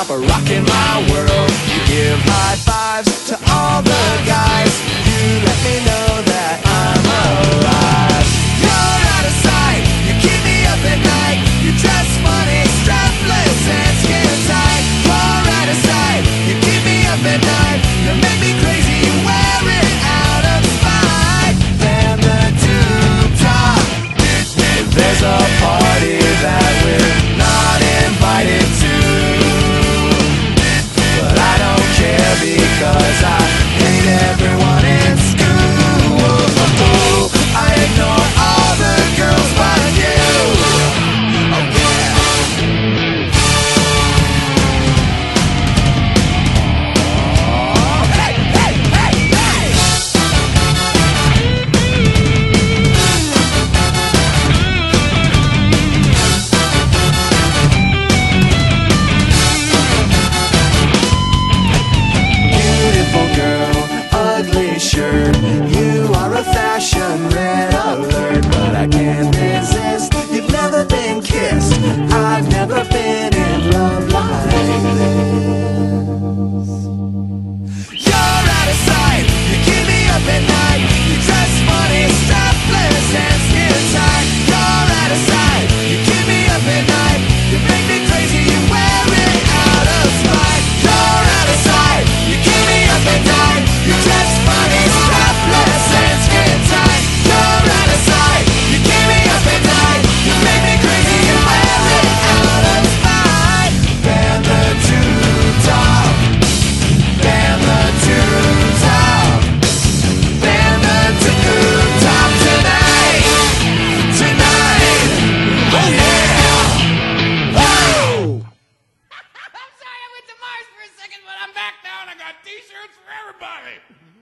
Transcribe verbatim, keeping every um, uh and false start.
top of rocking my world. You give high fives to all the guys. You let me know that I'm alive. You're out of sight, you keep me up at night. You dress funny, strapless and skin tight. You're out of sight, you keep me up at night. You make me crazy, you wear it out of spite. Then the tube top. There's a party that we're not invited to, but I don't care because I hate everyone in school. I ignore all the girls but you. Oh yeah. Hey, hey, hey, hey. Beautiful girl, ugly shirt. You are a fashion red alert, but I can't resist. You've never been kissed. I've never been in love like this. You're out of sight. You keep me up at night. You dress funny, strapless and skin tight. You're out of sight. You keep me up at night. You make me crazy. You wear it out of spite. You're out of sight. You keep me up at night. You dress funny, strapless and skin tight. You're out of sight. You keep me up at night. You make me crazy. You wear it out of spite. Band the tube top. Band the tube top. Band the tube top tonight. Tonight. Oh yeah. Oh. I'm sorry I went to Mars for a second, but I'm back now and I got t-shirts for everybody.